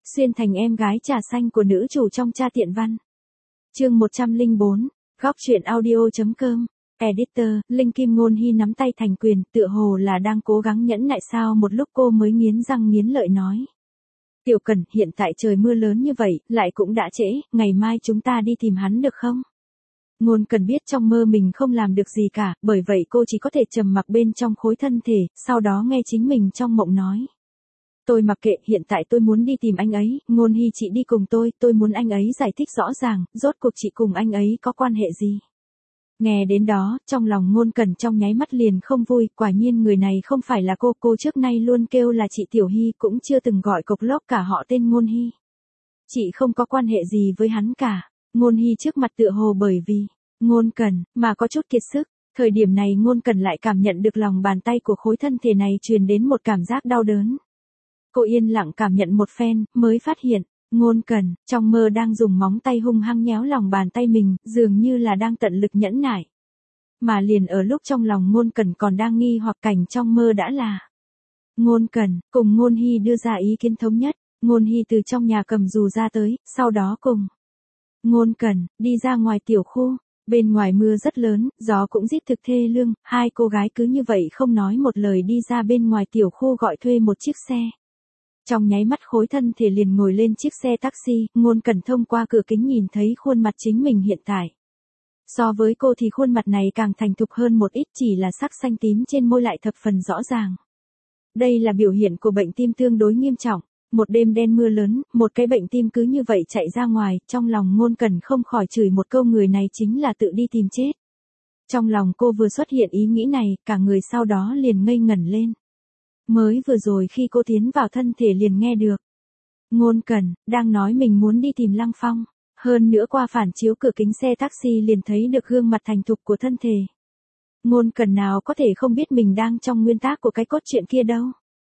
xuyên thành em gái trà xanh của nữ chủ trong Cha Tiện Văn. Chương 104, góc truyện audio.com. Editor, Linh Kim Ngôn Hy nắm tay thành quyền, tựa hồ là đang cố gắng nhẫn nại sao một lúc cô mới nghiến răng nghiến lợi nói. Tiểu Cần, hiện tại trời mưa lớn như vậy, lại cũng đã trễ, ngày mai chúng ta đi tìm hắn được không? Ngôn Cần biết trong mơ mình không làm được gì cả, bởi vậy cô chỉ có thể trầm mặc bên trong khối thân thể, sau đó nghe chính mình trong mộng nói. Tôi mặc kệ, hiện tại tôi muốn đi tìm anh ấy, Ngôn Hy chị đi cùng tôi muốn anh ấy giải thích rõ ràng, rốt cuộc chị cùng anh ấy có quan hệ gì. Nghe đến đó, trong lòng Ngôn Cần trong nháy mắt liền không vui, quả nhiên người này không phải là cô trước nay luôn kêu là chị Tiểu Hy, cũng chưa từng gọi cộc lốc cả họ tên Ngôn Hy. Chị không có quan hệ gì với hắn cả. Ngôn Hy trước mặt tựa hồ bởi vì Ngôn Cần mà có chút kiệt sức. Thời điểm này Ngôn Cần lại cảm nhận được lòng bàn tay của khối thân thể này truyền đến một cảm giác đau đớn. Cô yên lặng cảm nhận một phen, mới phát hiện, Ngôn Cần, trong mơ đang dùng móng tay hung hăng nhéo lòng bàn tay mình, dường như là đang tận lực nhẫn nại. Mà liền ở lúc trong lòng Ngôn Cần còn đang nghi hoặc cảnh trong mơ đã là Ngôn Cần, cùng Ngôn Hy đưa ra ý kiến thống nhất, Ngôn Hy từ trong nhà cầm dù ra tới, sau đó cùng Ngôn Cần, đi ra ngoài tiểu khu. Bên ngoài mưa rất lớn, gió cũng rít thực thê lương, hai cô gái cứ như vậy không nói một lời đi ra bên ngoài tiểu khu gọi thuê một chiếc xe. Trong nháy mắt khối thân thể liền ngồi lên chiếc xe taxi, Ngôn Cần thông qua cửa kính nhìn thấy khuôn mặt chính mình hiện tại. So với cô thì khuôn mặt này càng thành thục hơn một ít, chỉ là sắc xanh tím trên môi lại thập phần rõ ràng. Đây là biểu hiện của bệnh tim tương đối nghiêm trọng. Một đêm đen mưa lớn, một cái bệnh tim cứ như vậy chạy ra ngoài, trong lòng Ngôn Cần không khỏi chửi một câu người này chính là tự đi tìm chết. Trong lòng cô vừa xuất hiện ý nghĩ này, cả người sau đó liền ngây ngẩn lên. Mới vừa rồi khi cô tiến vào thân thể liền nghe được. Ngôn Cần, đang nói mình muốn đi tìm Lăng Phong. Hơn nữa qua phản chiếu cửa kính xe taxi liền thấy được gương mặt thành thục của thân thể. Ngôn Cần nào có thể không biết mình đang trong nguyên tắc của cái cốt truyện kia đâu.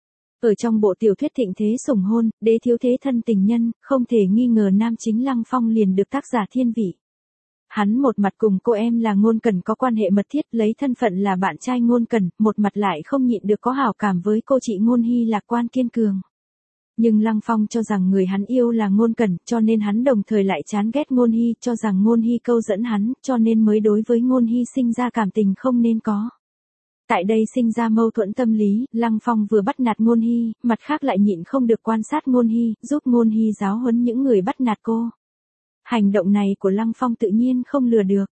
Ở trong bộ tiểu thuyết Thịnh Thế Sủng Hôn, đế thiếu thế thân tình nhân, không thể nghi ngờ nam chính Lăng Phong liền được tác giả thiên vị. Hắn một mặt cùng cô em là Ngôn Cần có quan hệ mật thiết, lấy thân phận là bạn trai Ngôn Cần, một mặt lại không nhịn được có hảo cảm với cô chị Ngôn Hy lạc quan kiên cường. Nhưng Lăng Phong cho rằng người hắn yêu là Ngôn Cần, cho nên hắn đồng thời lại chán ghét Ngôn Hy, cho rằng Ngôn Hy câu dẫn hắn, cho nên mới đối với Ngôn Hy sinh ra cảm tình không nên có. Tại đây sinh ra mâu thuẫn tâm lý, Lăng Phong vừa bắt nạt Ngôn Hy, mặt khác lại nhịn không được quan sát Ngôn Hy, giúp Ngôn Hy giáo huấn những người bắt nạt cô. Hành động này của Lăng Phong tự nhiên không lừa được.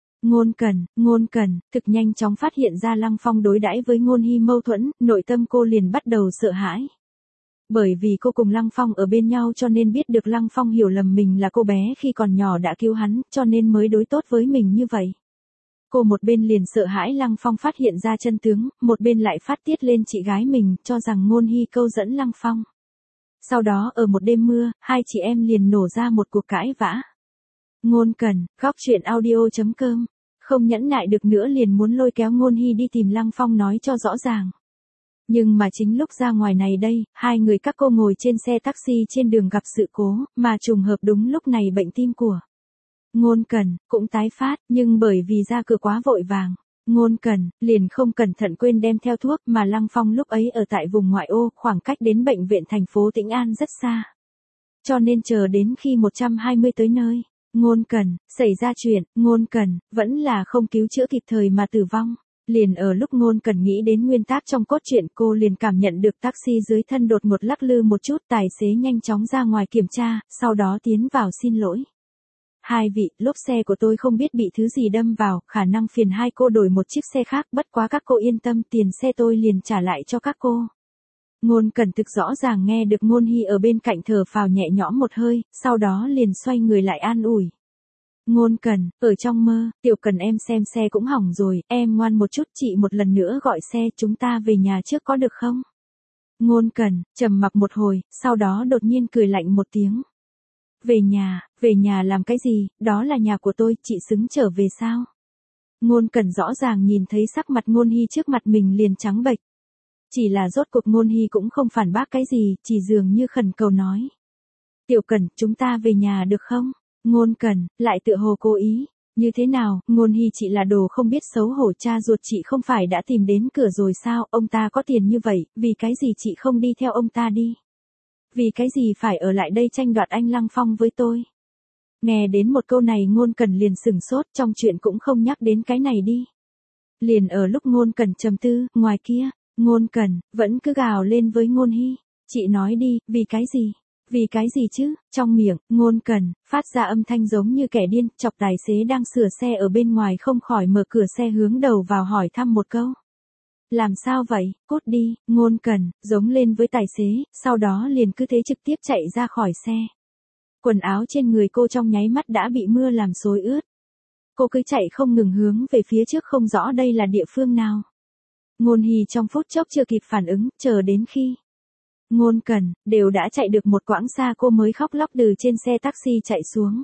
Ngôn Cần, thực nhanh chóng phát hiện ra Lăng Phong đối đãi với Ngôn Hy mâu thuẫn, nội tâm cô liền bắt đầu sợ hãi. Bởi vì cô cùng Lăng Phong ở bên nhau cho nên biết được Lăng Phong hiểu lầm mình là cô bé khi còn nhỏ đã cứu hắn, cho nên mới đối tốt với mình như vậy. Cô một bên liền sợ hãi Lăng Phong phát hiện ra chân tướng, một bên lại phát tiết lên chị gái mình, cho rằng Ngôn Hy câu dẫn Lăng Phong. Sau đó ở một đêm mưa, hai chị em liền nổ ra một cuộc cãi vã. Ngôn Cần, góc truyện audio.com, không nhẫn nại được nữa liền muốn lôi kéo Ngôn Hy đi tìm Lăng Phong nói cho rõ ràng. Nhưng mà chính lúc ra ngoài này đây, hai người các cô ngồi trên xe taxi trên đường gặp sự cố, mà trùng hợp đúng lúc này bệnh tim của Ngôn Cần cũng tái phát, nhưng bởi vì ra cửa quá vội vàng, Ngôn Cần liền không cẩn thận quên đem theo thuốc, mà Lăng Phong lúc ấy ở tại vùng ngoại ô, khoảng cách đến bệnh viện thành phố Tĩnh An rất xa. Cho nên chờ đến khi 120 tới nơi, Ngôn Cần xảy ra chuyện, Ngôn Cần vẫn là không cứu chữa kịp thời mà tử vong. Liền ở lúc Ngôn Cần nghĩ đến nguyên tắc trong cốt truyện, cô liền cảm nhận được taxi dưới thân đột ngột lắc lư một chút, tài xế nhanh chóng ra ngoài kiểm tra, sau đó tiến vào xin lỗi. Hai vị, lốp xe của tôi không biết bị thứ gì đâm vào, khả năng phiền hai cô đổi một chiếc xe khác, bất quá các cô yên tâm, tiền xe tôi liền trả lại cho các cô. Ngôn Cần thực rõ ràng nghe được Ngôn Hy ở bên cạnh thở phào nhẹ nhõm một hơi, sau đó liền xoay người lại an ủi. Ngôn Cần, ở trong mơ, Tiểu Cần em xem xe cũng hỏng rồi, em ngoan một chút, chị một lần nữa gọi xe, chúng ta về nhà trước có được không? Ngôn Cần trầm mặc một hồi, sau đó đột nhiên cười lạnh một tiếng. Về nhà làm cái gì, đó là nhà của tôi, chị xứng trở về sao? Ngôn Cần rõ ràng nhìn thấy sắc mặt Ngôn Hy trước mặt mình liền trắng bệch. Chỉ là rốt cuộc Ngôn Hy cũng không phản bác cái gì, chỉ dường như khẩn cầu nói. Tiểu Cần, chúng ta về nhà được không? Ngôn Cần lại tựa hồ cố ý. Như thế nào, Ngôn Hy chị là đồ không biết xấu hổ, cha ruột chị không phải đã tìm đến cửa rồi sao, ông ta có tiền như vậy, vì cái gì chị không đi theo ông ta đi? Vì cái gì phải ở lại đây tranh đoạt anh Lăng Phong với tôi? Nghe đến một câu này Ngôn Cẩn liền sửng sốt, trong chuyện cũng không nhắc đến cái này đi. Liền ở lúc Ngôn Cẩn trầm tư, ngoài kia, Ngôn Cẩn vẫn cứ gào lên với Ngôn Hy. Chị nói đi, vì cái gì? Vì cái gì chứ? Trong miệng, Ngôn Cẩn phát ra âm thanh giống như kẻ điên, chọc tài xế đang sửa xe ở bên ngoài không khỏi mở cửa xe hướng đầu vào hỏi thăm một câu. Làm sao vậy, cút đi, Ngôn Cẩn giống lên với tài xế, sau đó liền cứ thế trực tiếp chạy ra khỏi xe. Quần áo trên người cô trong nháy mắt đã bị mưa làm xối ướt. Cô cứ chạy không ngừng hướng về phía trước không rõ đây là địa phương nào. Ngôn Hy trong phút chốc chưa kịp phản ứng, chờ đến khi Ngôn Cẩn đều đã chạy được một quãng xa cô mới khóc lóc từ trên xe taxi chạy xuống.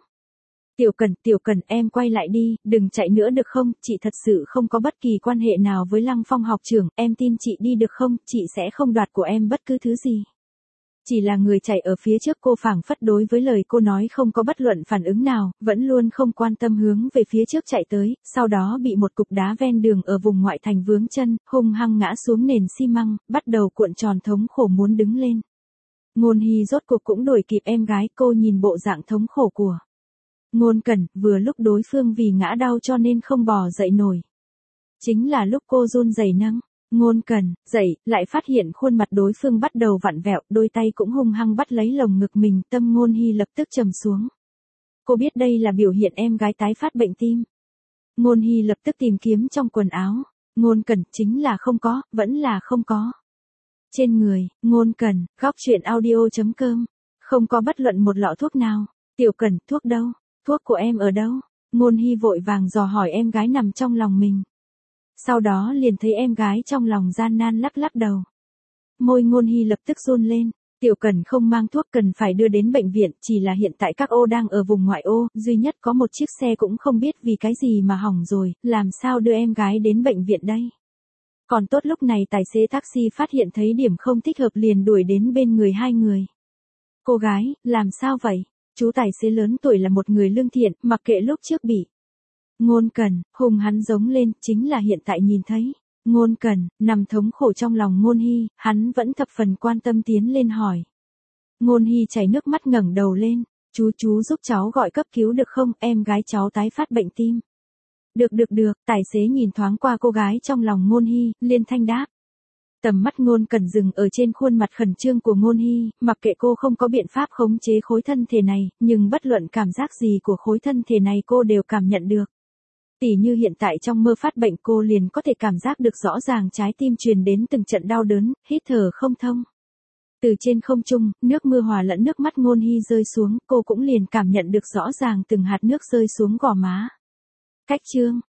Tiểu Cẩn em quay lại đi, đừng chạy nữa được không, chị thật sự không có bất kỳ quan hệ nào với Lăng Phong học trưởng, em tin chị đi được không, chị sẽ không đoạt của em bất cứ thứ gì. Chỉ là người chạy ở phía trước cô phảng phất đối với lời cô nói không có bất luận phản ứng nào, vẫn luôn không quan tâm hướng về phía trước chạy tới, sau đó bị một cục đá ven đường ở vùng ngoại thành vướng chân, hung hăng ngã xuống nền xi măng, bắt đầu cuộn tròn thống khổ muốn đứng lên. Ngôn Hy rốt cuộc cũng đuổi kịp em gái, cô nhìn bộ dạng thống khổ của Ngôn Cẩn, vừa lúc đối phương vì ngã đau cho nên không bò dậy nổi. Chính là lúc cô run rẩy nâng Ngôn Cẩn dậy, lại phát hiện khuôn mặt đối phương bắt đầu vặn vẹo, đôi tay cũng hung hăng bắt lấy lồng ngực mình, tâm Ngôn Hy lập tức trầm xuống. Cô biết đây là biểu hiện em gái tái phát bệnh tim. Ngôn Hy lập tức tìm kiếm trong quần áo. Ngôn Cẩn chính là không có, vẫn là không có. Trên người, Ngôn Cẩn, góc truyện audio.com, không có bất luận một lọ thuốc nào. Tiểu Cẩn, thuốc đâu? Thuốc của em ở đâu? Ngôn Hy vội vàng dò hỏi em gái nằm trong lòng mình. Sau đó liền thấy em gái trong lòng gian nan lắc lắc đầu. Môi Ngôn Hy lập tức run lên. Tiểu Cẩn không mang thuốc, cần phải đưa đến bệnh viện, chỉ là hiện tại các ô đang ở vùng ngoại ô, duy nhất có một chiếc xe cũng không biết vì cái gì mà hỏng rồi, làm sao đưa em gái đến bệnh viện đây? Còn tốt lúc này tài xế taxi phát hiện thấy điểm không thích hợp liền đuổi đến bên người hai người. Cô gái, làm sao vậy? Chú tài xế lớn tuổi là một người lương thiện, mặc kệ lúc trước bị Ngôn Cẩn hùng hắn giống lên, chính là hiện tại nhìn thấy Ngôn Cẩn nằm thống khổ trong lòng Ngôn Hy, hắn vẫn thập phần quan tâm tiến lên hỏi. Ngôn Hy chảy nước mắt ngẩng đầu lên, chú giúp cháu gọi cấp cứu được không, em gái cháu tái phát bệnh tim. Được, tài xế nhìn thoáng qua cô gái trong lòng Ngôn Hy, liên thanh đáp. Tầm mắt Ngôn Cẩn dừng ở trên khuôn mặt khẩn trương của Ngôn Hy, mặc kệ cô không có biện pháp khống chế khối thân thể này, nhưng bất luận cảm giác gì của khối thân thể này cô đều cảm nhận được. Tỉ như hiện tại trong mơ phát bệnh cô liền có thể cảm giác được rõ ràng trái tim truyền đến từng trận đau đớn, hít thở không thông. Từ trên không trung, nước mưa hòa lẫn nước mắt Ngôn Hy rơi xuống, cô cũng liền cảm nhận được rõ ràng từng hạt nước rơi xuống gò má. Cách chương